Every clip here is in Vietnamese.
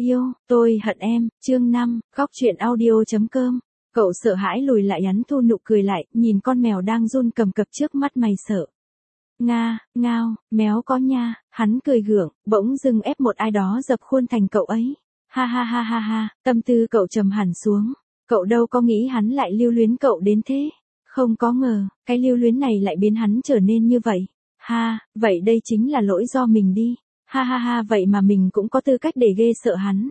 Yêu, tôi hận em, chương 5, góc truyện audio.com. Cậu sợ hãi lùi lại ắn thu nụ cười lại, nhìn con mèo đang run cầm cập trước mắt mày sợ. Nga, ngao, méo có nha, hắn cười gượng, bỗng dưng ép một ai đó dập khuôn thành cậu ấy. Ha ha ha ha ha, tâm tư cậu trầm hẳn xuống. Cậu đâu có nghĩ hắn lại lưu luyến cậu đến thế. Không có ngờ, cái lưu luyến này lại biến hắn trở nên như vậy. Ha, vậy đây chính là lỗi do mình đi. Ha ha ha, vậy mà mình cũng có tư cách để ghê sợ hắn.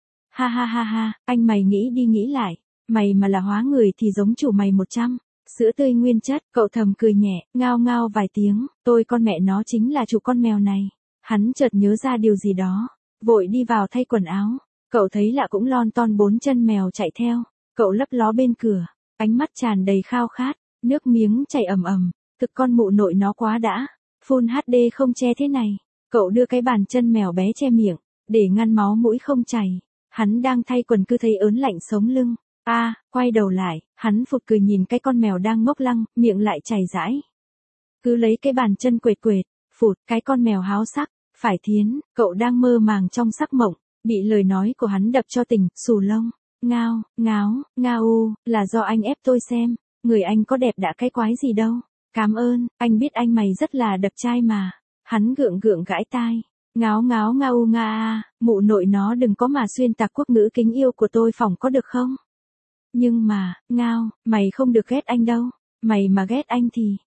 Ha ha ha ha, anh mày nghĩ đi nghĩ lại. Mày mà là hóa người thì giống chủ mày 100. Sữa tươi nguyên chất, cậu thầm cười nhẹ, ngao ngao vài tiếng, tôi con mẹ nó chính là chủ con mèo này. Hắn chợt nhớ ra điều gì đó, vội đi vào thay quần áo. Cậu thấy lạ cũng lon ton 4 chân mèo chạy theo. Cậu lấp ló bên cửa, ánh mắt tràn đầy khao khát, nước miếng chảy ầm ầm. Thực con mụ nội nó quá đã. Full HD không che thế này. Cậu đưa cái bàn chân mèo bé che miệng, để ngăn máu mũi không chảy. Hắn đang thay quần cứ thấy ớn lạnh sống lưng. Quay đầu lại, hắn phụt cười nhìn cái con mèo đang ngốc lăng, miệng lại chảy rãi. Cứ lấy cái bàn chân quệt quệt, phụt, cái con mèo háo sắc, phải thiến, cậu đang mơ màng trong sắc mộng, bị lời nói của hắn đập cho tỉnh, xù lông. Ngao, ngáo, ngao, là do anh ép tôi xem, người anh có đẹp đã cái quái gì đâu. Cảm ơn, anh biết anh mày rất là đẹp trai mà. Hắn gượng gượng gãi tai. Ngáo ngáo ngao nga mụ nội nó đừng có mà xuyên tạc quốc ngữ kính yêu của tôi phỏng có được không? Nhưng mà, ngao, mày không được ghét anh đâu. Mày mà ghét anh thì,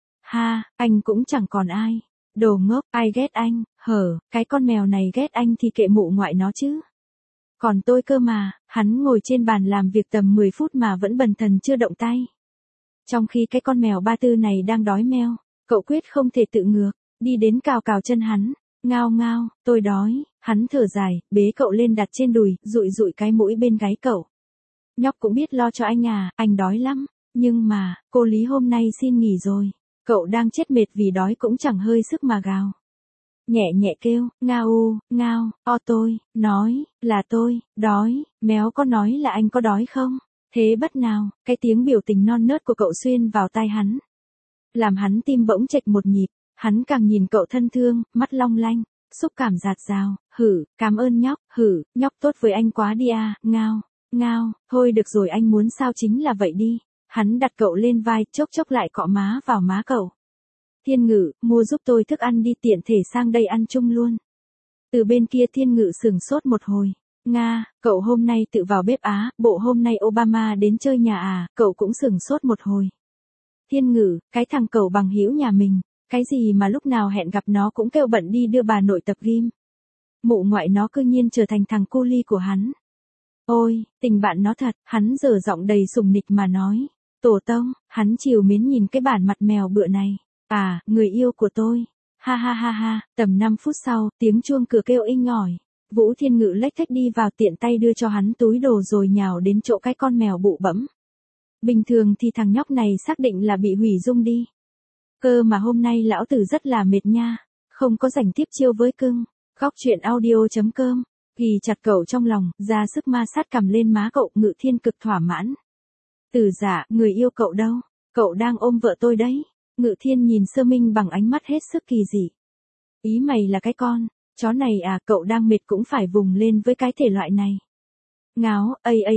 anh cũng chẳng còn ai. Đồ ngốc, ai ghét anh, cái con mèo này ghét anh thì kệ mụ ngoại nó chứ. Còn tôi cơ mà, hắn ngồi trên bàn làm việc tầm 10 phút mà vẫn bần thần chưa động tay. Trong khi cái con mèo ba tư này đang đói meo, cậu quyết không thể tự ngược, đi đến cào cào chân hắn. Ngao ngao, tôi đói, hắn thở dài, bế cậu lên đặt trên đùi, dụi dụi cái mũi bên gáy cậu. Nhóc cũng biết lo cho anh à, anh đói lắm, nhưng mà, cô Lý hôm nay xin nghỉ rồi. Cậu đang chết mệt vì đói cũng chẳng hơi sức mà gào. Nhẹ nhẹ kêu, ngao, ngao, tôi, nói, là tôi, đói, méo có nói là anh có đói không? Thế bất nào, cái tiếng biểu tình non nớt của cậu xuyên vào tai hắn. Làm hắn tim bỗng chệch một nhịp, hắn càng nhìn cậu thân thương, mắt long lanh, xúc cảm dạt dào, cảm ơn nhóc, nhóc tốt với anh quá đi à, ngao, ngao, thôi được rồi anh muốn sao chính là vậy đi. Hắn đặt cậu lên vai, chốc chốc lại cọ má vào má cậu. Thiên Ngự, mua giúp tôi thức ăn đi tiện thể sang đây ăn chung luôn. Từ bên kia Thiên Ngự sửng sốt một hồi. Nga, cậu hôm nay tự vào bếp á, bộ hôm nay Obama đến chơi nhà à, cậu cũng sửng sốt một hồi. Thiên Ngự, cái thằng cậu bằng hữu nhà mình, cái gì mà lúc nào hẹn gặp nó cũng kêu bận đi đưa bà nội tập gym. Mụ ngoại nó cư nhiên trở thành thằng cu li của hắn. Ôi, tình bạn nó thật, hắn dở giọng đầy sùng nịch mà nói. Tổ tông, hắn trìu mến nhìn cái bản mặt mèo bựa này. Người yêu của tôi. Ha ha ha ha, tầm 5 phút sau, tiếng chuông cửa kêu inh ỏi. Vũ Thiên Ngự lếch thếch đi vào tiện tay đưa cho hắn túi đồ rồi nhào đến chỗ cái con mèo bụ bẫm. Bình thường thì thằng nhóc này xác định là bị hủy dung đi. Cơ mà hôm nay lão tử rất là mệt nha, không có rảnh tiếp chiêu với cưng. Góc truyện audio.com, ghi chặt cậu trong lòng, ra sức ma sát cầm lên má cậu, Ngự Thiên cực thỏa mãn. Tử Dạ, người yêu cậu đâu? Cậu đang ôm vợ tôi đấy. Ngự Thiên nhìn Sơ Minh bằng ánh mắt hết sức kỳ dị. Ý mày là cái con chó này à, cậu đang mệt cũng phải vùng lên với cái thể loại này. Ngáo,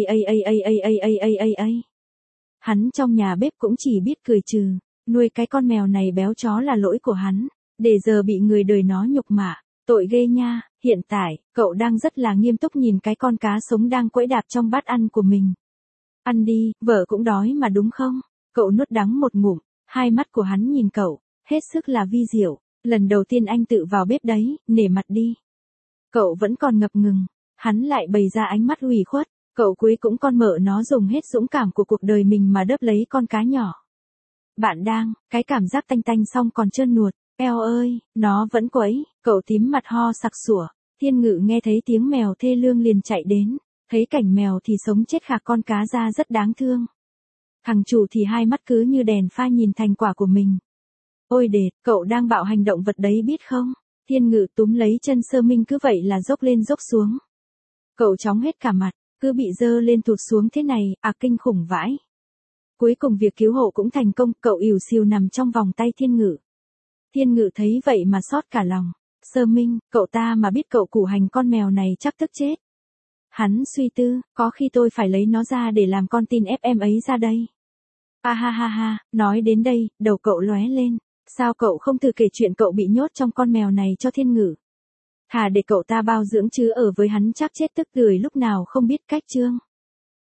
Hắn trong nhà bếp cũng chỉ biết cười trừ, nuôi cái con mèo này béo chó là lỗi của hắn, để giờ bị người đời nó nhục mạ, tội ghê nha. Hiện tại, cậu đang rất là nghiêm túc nhìn cái con cá sống đang quẫy đạp trong bát ăn của mình. Ăn đi, vợ cũng đói mà đúng không? Cậu nuốt đắng một ngụm, hai mắt của hắn nhìn cậu, hết sức là vi diệu. Lần đầu tiên anh tự vào bếp đấy, nể mặt đi. Cậu vẫn còn ngập ngừng, hắn lại bày ra ánh mắt ủy khuất, cậu cuối cũng con mợ nó dùng hết dũng cảm của cuộc đời mình mà đớp lấy con cá nhỏ. Bạn đang, cái cảm giác tanh tanh xong còn trơn nuột, eo ơi, nó vẫn quẫy, cậu tím mặt ho sặc sủa. Thiên Ngự nghe thấy tiếng mèo thê lương liền chạy đến, thấy cảnh mèo thì sống chết khạc con cá ra rất đáng thương. Thằng chủ thì hai mắt cứ như đèn pha nhìn thành quả của mình. Ôi đệt, cậu đang bạo hành động vật đấy biết không? Thiên Ngự túm lấy chân Sơ Minh cứ vậy là dốc lên dốc xuống. Cậu chóng hết cả mặt, cứ bị dơ lên tụt xuống thế này, kinh khủng vãi. Cuối cùng việc cứu hộ cũng thành công, cậu ỉu xìu nằm trong vòng tay Thiên Ngự. Thiên Ngự thấy vậy mà xót cả lòng. Sơ Minh, cậu ta mà biết cậu củ hành con mèo này chắc tức chết. Hắn suy tư, có khi tôi phải lấy nó ra để làm con tin ép em ấy ra đây. À ha ha ha, nói đến đây, đầu cậu lóe lên. Sao cậu không thử kể chuyện cậu bị nhốt trong con mèo này cho Thiên Ngữ? Thà để cậu ta bao dưỡng chứ ở với hắn chắc chết tức tưởi lúc nào không biết cách Trương.